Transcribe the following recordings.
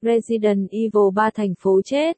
Resident Evil 3 thành phố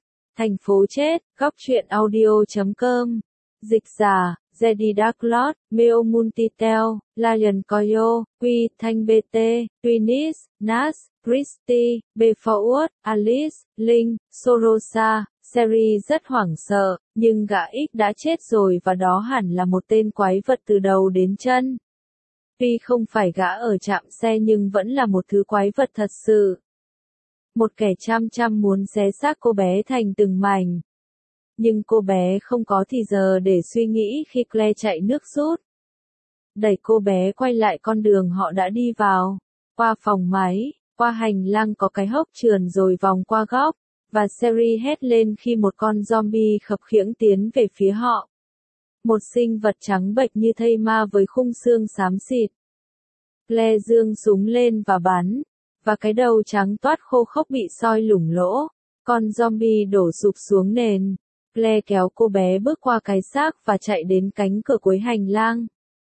chết, góc truyện audio.com, dịch giả, Jedi Dark Lord, Meo Multitel, Lion Coyo, Quy, Thanh BT, Twinis, Nas, Christy, Beforward, Alice, Linh, Sorosa. Sherry rất hoảng sợ, nhưng gã X đã chết rồi và đó hẳn là một tên quái vật từ đầu đến chân. Tuy không phải gã ở trạm xe nhưng vẫn là một thứ quái vật thật sự. Một kẻ chăm muốn xé xác cô bé thành từng mảnh. Nhưng cô bé không có thì giờ để suy nghĩ khi Claire chạy nước rút. Đẩy cô bé quay lại con đường họ đã đi vào, qua phòng máy, qua hành lang có cái hốc trườn rồi vòng qua góc, và Sherry hét lên khi một con zombie khập khiễng tiến về phía họ. Một sinh vật trắng bệch như thây ma với khung xương xám xịt. Claire giương súng lên và bắn, và cái đầu trắng toát khô khốc bị soi lủng lỗ, con zombie đổ sụp xuống nền. Claire kéo cô bé bước qua cái xác và chạy đến cánh cửa cuối hành lang.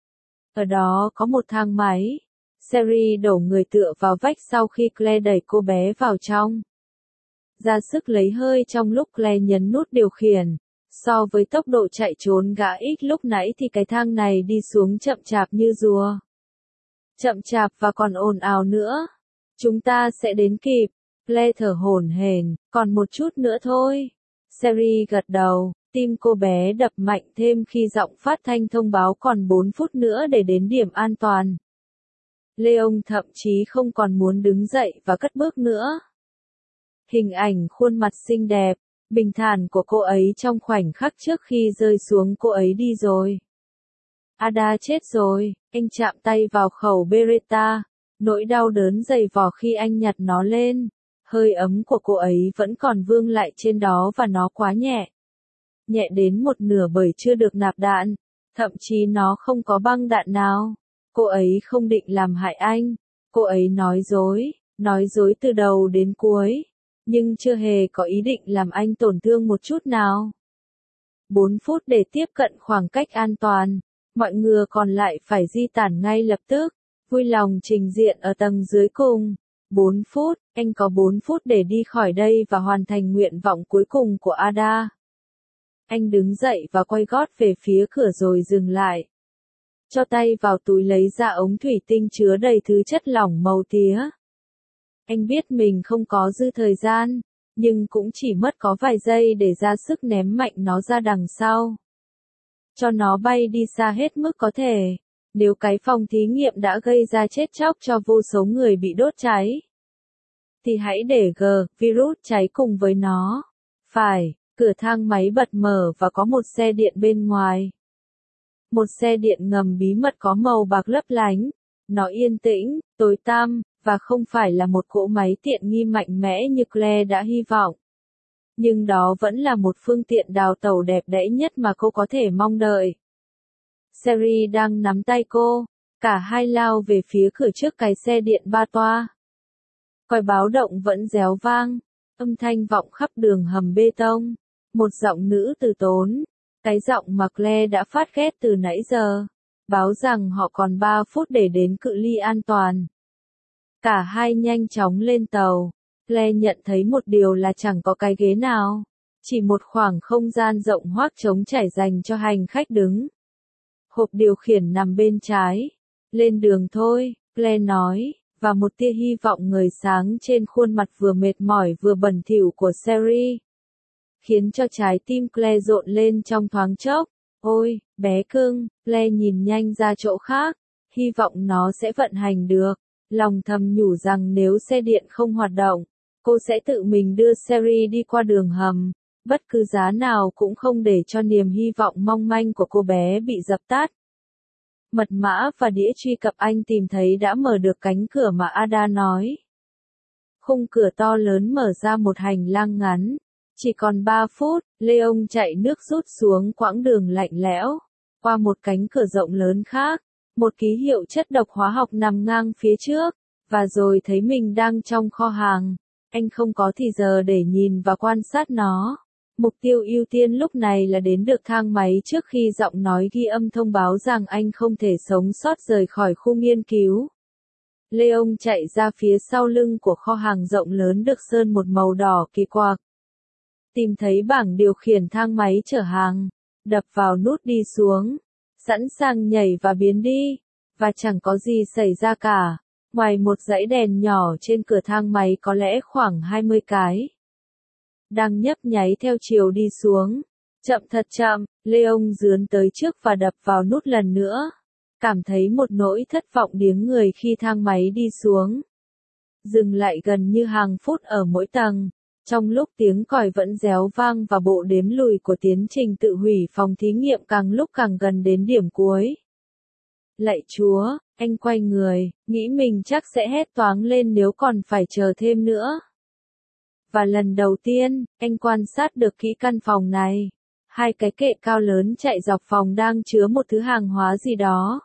Ở đó có một thang máy. Sherry đổ người tựa vào vách sau khi Claire đẩy cô bé vào trong. Ra sức lấy hơi trong lúc Claire nhấn nút điều khiển. So với tốc độ chạy trốn gã X lúc nãy thì cái thang này đi xuống chậm chạp như rùa. Chậm chạp và còn ồn ào nữa. Chúng ta sẽ đến kịp. Claire thở hổn hển, còn một chút nữa thôi. Sherry gật đầu, tim cô bé đập mạnh thêm khi giọng phát thanh thông báo còn 4 phút nữa để đến điểm an toàn. Leon thậm chí không còn muốn đứng dậy và cất bước nữa. Hình ảnh khuôn mặt xinh đẹp, bình thản của cô ấy trong khoảnh khắc trước khi rơi xuống cô ấy đi rồi. Ada chết rồi, anh chạm tay vào khẩu Beretta, nỗi đau đớn dày vò khi anh nhặt nó lên. Hơi ấm của cô ấy vẫn còn vương lại trên đó và nó quá nhẹ. Nhẹ đến một nửa bởi chưa được nạp đạn, thậm chí nó không có băng đạn nào. Cô ấy không định làm hại anh, cô ấy nói dối từ đầu đến cuối, nhưng chưa hề có ý định làm anh tổn thương một chút nào. 4 phút để tiếp cận khoảng cách an toàn, mọi người còn lại phải di tản ngay lập tức, vui lòng trình diện ở tầng dưới cùng. 4 phút, anh có 4 phút để đi khỏi đây và hoàn thành nguyện vọng cuối cùng của Ada. Anh đứng dậy và quay gót về phía cửa rồi dừng lại. Cho tay vào túi lấy ra ống thủy tinh chứa đầy thứ chất lỏng màu tía. Anh biết mình không có dư thời gian, nhưng cũng chỉ mất có vài giây để ra sức ném mạnh nó ra đằng sau. Cho nó bay đi xa hết mức có thể. Nếu cái phòng thí nghiệm đã gây ra chết chóc cho vô số người bị đốt cháy, thì hãy để virus cháy cùng với nó. Phải, cửa thang máy bật mở và có một xe điện bên ngoài. Một xe điện ngầm bí mật có màu bạc lấp lánh. Nó yên tĩnh, tối tăm, và không phải là một cỗ máy tiện nghi mạnh mẽ như Claire đã hy vọng. Nhưng đó vẫn là một phương tiện đào tẩu đẹp đẽ nhất mà cô có thể mong đợi. Sherry đang nắm tay cô, cả hai lao về phía cửa trước cái xe điện 3 toa. Còi báo động vẫn réo vang, âm thanh vọng khắp đường hầm bê tông, một giọng nữ từ tốn, cái giọng mà Claire đã phát ghét từ nãy giờ, báo rằng họ còn 3 phút để đến cự ly an toàn. Cả hai nhanh chóng lên tàu, Claire nhận thấy một điều là chẳng có cái ghế nào, chỉ một khoảng không gian rộng hoác trống trải dành cho hành khách đứng. Hộp điều khiển nằm bên trái. Lên đường thôi, Claire nói, và một tia hy vọng ngời sáng trên khuôn mặt vừa mệt mỏi vừa bẩn thỉu của Sherry. Khiến cho trái tim Claire rộn lên trong thoáng chốc. Ôi, bé cưng, Claire nhìn nhanh ra chỗ khác, hy vọng nó sẽ vận hành được. Lòng thầm nhủ rằng nếu xe điện không hoạt động, cô sẽ tự mình đưa Sherry đi qua đường hầm. Bất cứ giá nào cũng không để cho niềm hy vọng mong manh của cô bé bị dập tắt. Mật mã và đĩa truy cập anh tìm thấy đã mở được cánh cửa mà Ada nói. Khung cửa to lớn mở ra một hành lang ngắn. Chỉ còn 3 phút, Leon chạy nước rút xuống quãng đường lạnh lẽo. Qua một cánh cửa rộng lớn khác, một ký hiệu chất độc hóa học nằm ngang phía trước, và rồi thấy mình đang trong kho hàng. Anh không có thì giờ để nhìn và quan sát nó. Mục tiêu ưu tiên lúc này là đến được thang máy trước khi giọng nói ghi âm thông báo rằng anh không thể sống sót rời khỏi khu nghiên cứu. Leon chạy ra phía sau lưng của kho hàng rộng lớn được sơn một màu đỏ kỳ quặc. Tìm thấy bảng điều khiển thang máy chở hàng, đập vào nút đi xuống, sẵn sàng nhảy và biến đi, và chẳng có gì xảy ra cả, ngoài một dãy đèn nhỏ trên cửa thang máy có lẽ khoảng 20 cái. Đang nhấp nháy theo chiều đi xuống, chậm thật chậm, Leon dướn tới trước và đập vào nút lần nữa, cảm thấy một nỗi thất vọng điếng người khi thang máy đi xuống. Dừng lại gần như hàng phút ở mỗi tầng. Trong lúc tiếng còi vẫn réo vang và bộ đếm lùi của tiến trình tự hủy phòng thí nghiệm càng lúc càng gần đến điểm cuối. Lạy Chúa, anh quay người, nghĩ mình chắc sẽ hét toáng lên nếu còn phải chờ thêm nữa. Và lần đầu tiên, anh quan sát được kỹ căn phòng này. Hai cái kệ cao lớn chạy dọc phòng đang chứa một thứ hàng hóa gì đó.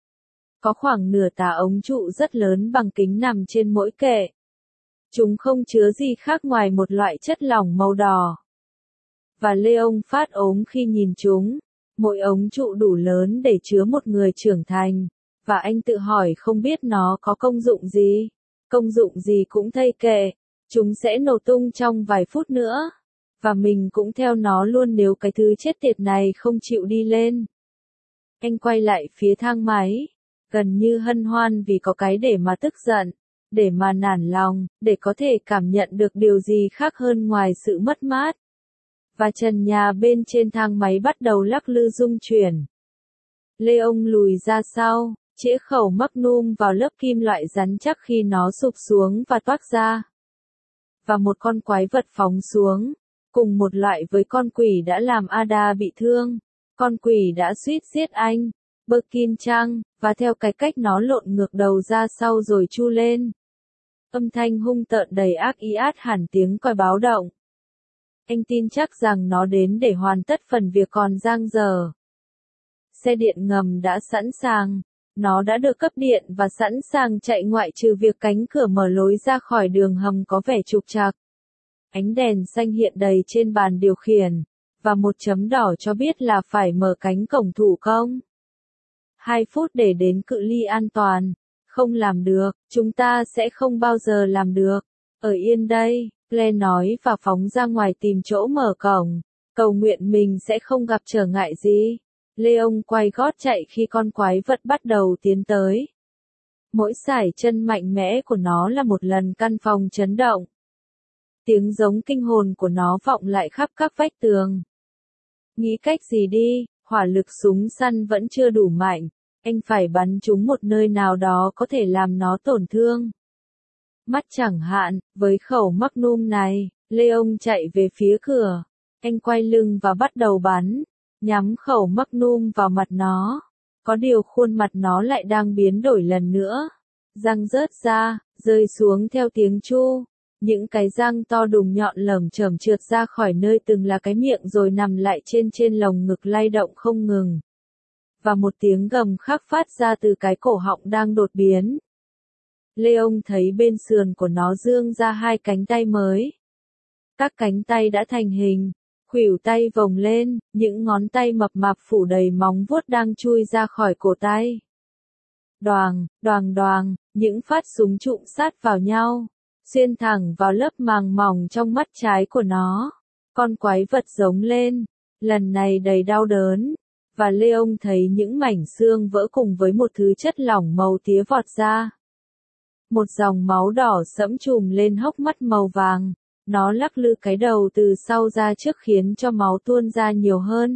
Có khoảng nửa tà ống trụ rất lớn bằng kính nằm trên mỗi kệ. Chúng không chứa gì khác ngoài một loại chất lỏng màu đỏ. Và Leon phát ốm khi nhìn chúng. Mỗi ống trụ đủ lớn để chứa một người trưởng thành. Và anh tự hỏi không biết nó có công dụng gì. Công dụng gì cũng thay kệ. Chúng sẽ nổ tung trong vài phút nữa. Và mình cũng theo nó luôn nếu cái thứ chết tiệt này không chịu đi lên. Anh quay lại phía thang máy. Gần như hân hoan vì có cái để mà tức giận. Để mà nản lòng, để có thể cảm nhận được điều gì khác hơn ngoài sự mất mát. Và trần nhà bên trên thang máy bắt đầu lắc lư rung chuyển. Leon lùi ra sau, chĩa khẩu Magnum vào lớp kim loại rắn chắc khi nó sụp xuống và toác ra. Và một con quái vật phóng xuống, cùng một loại với con quỷ đã làm Ada bị thương. Con quỷ đã suýt giết anh, Birkin Chang, và theo cái cách nó lộn ngược đầu ra sau rồi chu lên. Âm thanh hung tợn đầy ác ý át hẳn tiếng còi báo động. Anh tin chắc rằng nó đến để hoàn tất phần việc còn dang dở. Xe điện ngầm đã sẵn sàng. Nó đã được cấp điện và sẵn sàng chạy ngoại trừ việc cánh cửa mở lối ra khỏi đường hầm có vẻ trục trặc. Ánh đèn xanh hiện đầy trên bàn điều khiển, và một chấm đỏ cho biết là phải mở cánh cổng thủ công. 2 phút để đến cự ly an toàn. Không làm được, chúng ta sẽ không bao giờ làm được. Ở yên đây, Claire nói và phóng ra ngoài tìm chỗ mở cổng. Cầu nguyện mình sẽ không gặp trở ngại gì. Leon quay gót chạy khi con quái vật bắt đầu tiến tới. Mỗi sải chân mạnh mẽ của nó là một lần căn phòng chấn động. Tiếng giống kinh hồn của nó vọng lại khắp các vách tường. Nghĩ cách gì đi, hỏa lực súng săn vẫn chưa đủ mạnh. Anh phải bắn chúng một nơi nào đó có thể làm nó tổn thương. Mắt chẳng hạn, với khẩu Magnum này, Leon chạy về phía cửa. Anh quay lưng và bắt đầu bắn, nhắm khẩu Magnum vào mặt nó. Có điều khuôn mặt nó lại đang biến đổi lần nữa. Răng rớt ra, rơi xuống theo tiếng chu. Những cái răng to đùng nhọn lởm chởm trượt ra khỏi nơi từng là cái miệng rồi nằm lại trên lồng ngực lay động không ngừng. Và một tiếng gầm khắc phát ra từ cái cổ họng đang đột biến. Leon thấy bên sườn của nó dương ra 2 cánh tay mới. Các cánh tay đã thành hình, khuỷu tay vòng lên, những ngón tay mập mạp phủ đầy móng vuốt đang chui ra khỏi cổ tay. Đoàng, đoàng đoàng, những phát súng trụm sát vào nhau, xuyên thẳng vào lớp màng mỏng trong mắt trái của nó. Con quái vật giống lên, lần này đầy đau đớn. Và Leon thấy những mảnh xương vỡ cùng với một thứ chất lỏng màu tía vọt ra. Một dòng máu đỏ sẫm trùm lên hốc mắt màu vàng. Nó lắc lư cái đầu từ sau ra trước khiến cho máu tuôn ra nhiều hơn.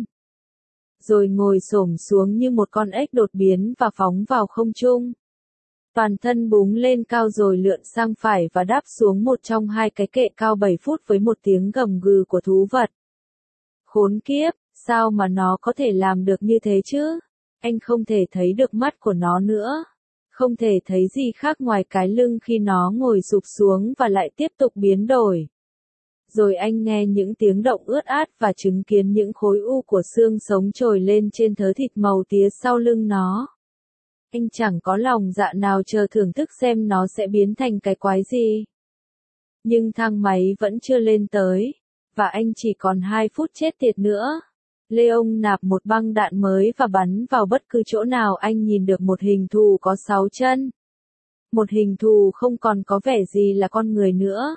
Rồi ngồi xổm xuống như một con ếch đột biến và phóng vào không trung. Toàn thân búng lên cao rồi lượn sang phải và đáp xuống một trong 2 cái kệ cao 7 phút với một tiếng gầm gừ của thú vật. Khốn kiếp! Sao mà nó có thể làm được như thế chứ? Anh không thể thấy được mắt của nó nữa. Không thể thấy gì khác ngoài cái lưng khi nó ngồi sụp xuống và lại tiếp tục biến đổi. Rồi anh nghe những tiếng động ướt át và chứng kiến những khối u của xương sống trồi lên trên thớ thịt màu tía sau lưng nó. Anh chẳng có lòng dạ nào chờ thưởng thức xem nó sẽ biến thành cái quái gì. Nhưng thang máy vẫn chưa lên tới, và anh chỉ còn 2 phút chết tiệt nữa. Leon nạp một băng đạn mới và bắn vào bất cứ chỗ nào anh nhìn được một hình thù có 6 chân. Một hình thù không còn có vẻ gì là con người nữa.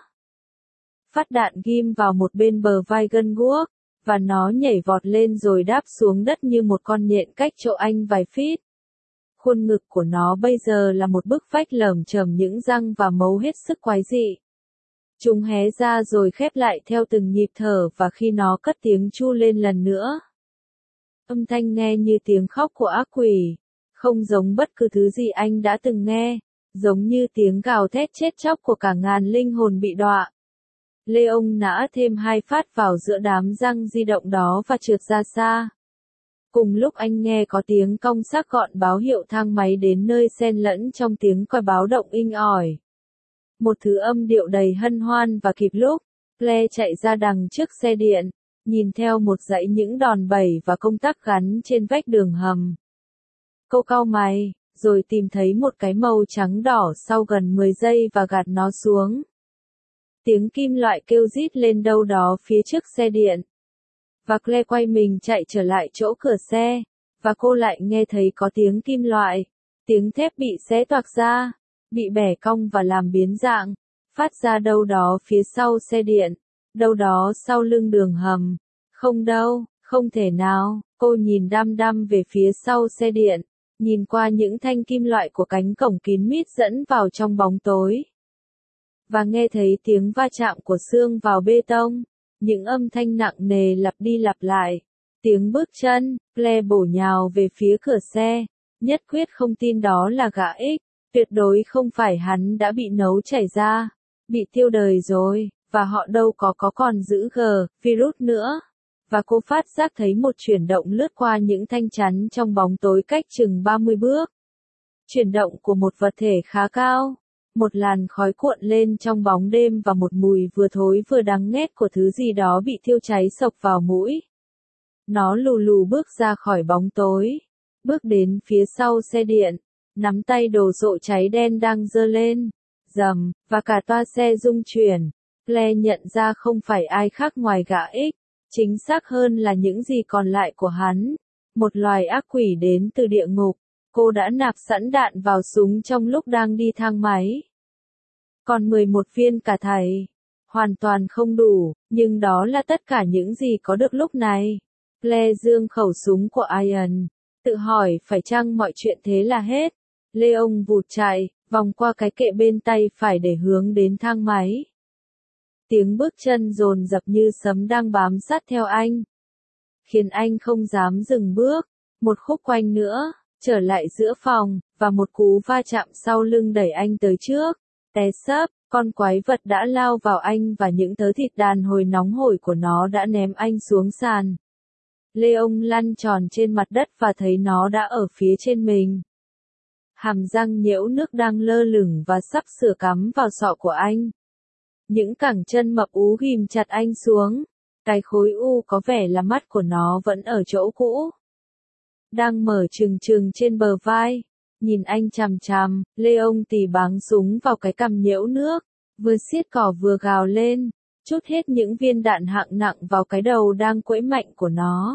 Phát đạn ghim vào một bên bờ vai gân guốc, và nó nhảy vọt lên rồi đáp xuống đất như một con nhện cách chỗ anh vài feet. Khuôn ngực của nó bây giờ là một bức vách lởm chởm những răng và mấu hết sức quái dị. Chúng hé ra rồi khép lại theo từng nhịp thở và khi nó cất tiếng tru lên lần nữa. Âm thanh nghe như tiếng khóc của ác quỷ, không giống bất cứ thứ gì anh đã từng nghe, giống như tiếng gào thét chết chóc của cả ngàn linh hồn bị đọa. Leon nã thêm 2 phát vào giữa đám răng di động đó và trượt ra xa. Cùng lúc anh nghe có tiếng cong sắc gọn báo hiệu thang máy đến nơi xen lẫn trong tiếng còi báo động inh ỏi. Một thứ âm điệu đầy hân hoan và kịp lúc, Claire chạy ra đằng trước xe điện, nhìn theo một dãy những đòn bẩy và công tắc gắn trên vách đường hầm. Cô cau mày, rồi tìm thấy một cái màu trắng đỏ sau gần 10 giây và gạt nó xuống. Tiếng kim loại kêu rít lên đâu đó phía trước xe điện. Và Claire quay mình chạy trở lại chỗ cửa xe, và cô lại nghe thấy có tiếng kim loại, tiếng thép bị xé toạc ra, bị bẻ cong và làm biến dạng, phát ra đâu đó phía sau xe điện, đâu đó sau lưng đường hầm. Không đâu, không thể nào, cô nhìn đăm đăm về phía sau xe điện, nhìn qua những thanh kim loại của cánh cổng kín mít dẫn vào trong bóng tối. Và nghe thấy tiếng va chạm của xương vào bê tông, những âm thanh nặng nề lặp đi lặp lại, tiếng bước chân. Claire bổ nhào về phía cửa xe, nhất quyết không tin đó là gã X, tuyệt đối không phải hắn đã bị nấu chảy ra, bị tiêu đời rồi, và họ đâu có còn giữ virus nữa. Và cô phát giác thấy một chuyển động lướt qua những thanh chắn trong bóng tối cách chừng 30 bước. Chuyển động của một vật thể khá cao. Một làn khói cuộn lên trong bóng đêm và một mùi vừa thối vừa đắng nghét của thứ gì đó bị thiêu cháy xộc vào mũi. Nó lù lù bước ra khỏi bóng tối, bước đến phía sau xe điện, nắm tay đồ sộ cháy đen đang giơ lên, rầm, và cả toa xe rung chuyển. Claire nhận ra không phải ai khác ngoài gã X, chính xác hơn là những gì còn lại của hắn, một loài ác quỷ đến từ địa ngục. Cô đã nạp sẵn đạn vào súng trong lúc đang đi thang máy. Còn 11 viên cả thảy. Hoàn toàn không đủ, nhưng đó là tất cả những gì có được lúc này. Claire giương khẩu súng của Ian, tự hỏi phải chăng mọi chuyện thế là hết. Leon vụt chạy, vòng qua cái kệ bên tay phải để hướng đến thang máy. Tiếng bước chân dồn dập như sấm đang bám sát theo anh, khiến anh không dám dừng bước. Một khúc quanh nữa, trở lại giữa phòng, và một cú va chạm sau lưng đẩy anh tới trước. Té xấp, con quái vật đã lao vào anh và những thớ thịt đàn hồi nóng hổi của nó đã ném anh xuống sàn. Leon lăn tròn trên mặt đất và thấy nó đã ở phía trên mình. Hàm răng nhễu nước đang lơ lửng và sắp sửa cắm vào sọ của anh. Những cẳng chân mập ú ghim chặt anh xuống. Cái khối u có vẻ là mắt của nó vẫn ở chỗ cũ, đang mở trừng trừng trên bờ vai. Nhìn anh chằm chằm, Leon tì báng súng vào cái cằm nhễu nước, vừa xiết cỏ vừa gào lên, trút hết những viên đạn hạng nặng vào cái đầu đang quẫy mạnh của nó.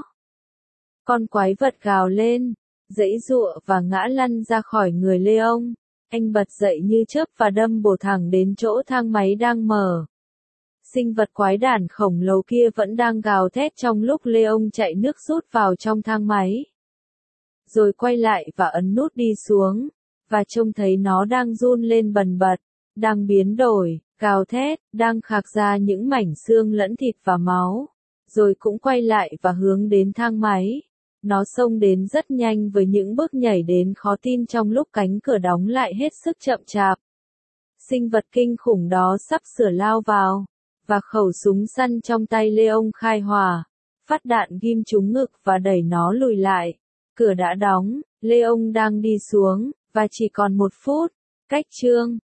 Con quái vật gào lên, giãy giụa và ngã lăn ra khỏi người Leon. Anh bật dậy như chớp và đâm bổ thẳng đến chỗ thang máy đang mở. Sinh vật quái đản khổng lồ kia vẫn đang gào thét trong lúc Leon chạy nước rút vào trong thang máy. Rồi quay lại và ấn nút đi xuống, và trông thấy nó đang run lên bần bật, đang biến đổi, gào thét, đang khạc ra những mảnh xương lẫn thịt và máu, rồi cũng quay lại và hướng đến thang máy. Nó xông đến rất nhanh với những bước nhảy đến khó tin trong lúc cánh cửa đóng lại hết sức chậm chạp. Sinh vật kinh khủng đó sắp sửa lao vào, và khẩu súng săn trong tay Leon khai hỏa, phát đạn ghim trúng ngực và đẩy nó lùi lại. Cửa đã đóng, Leon đang đi xuống, và chỉ còn 1 phút, cách chương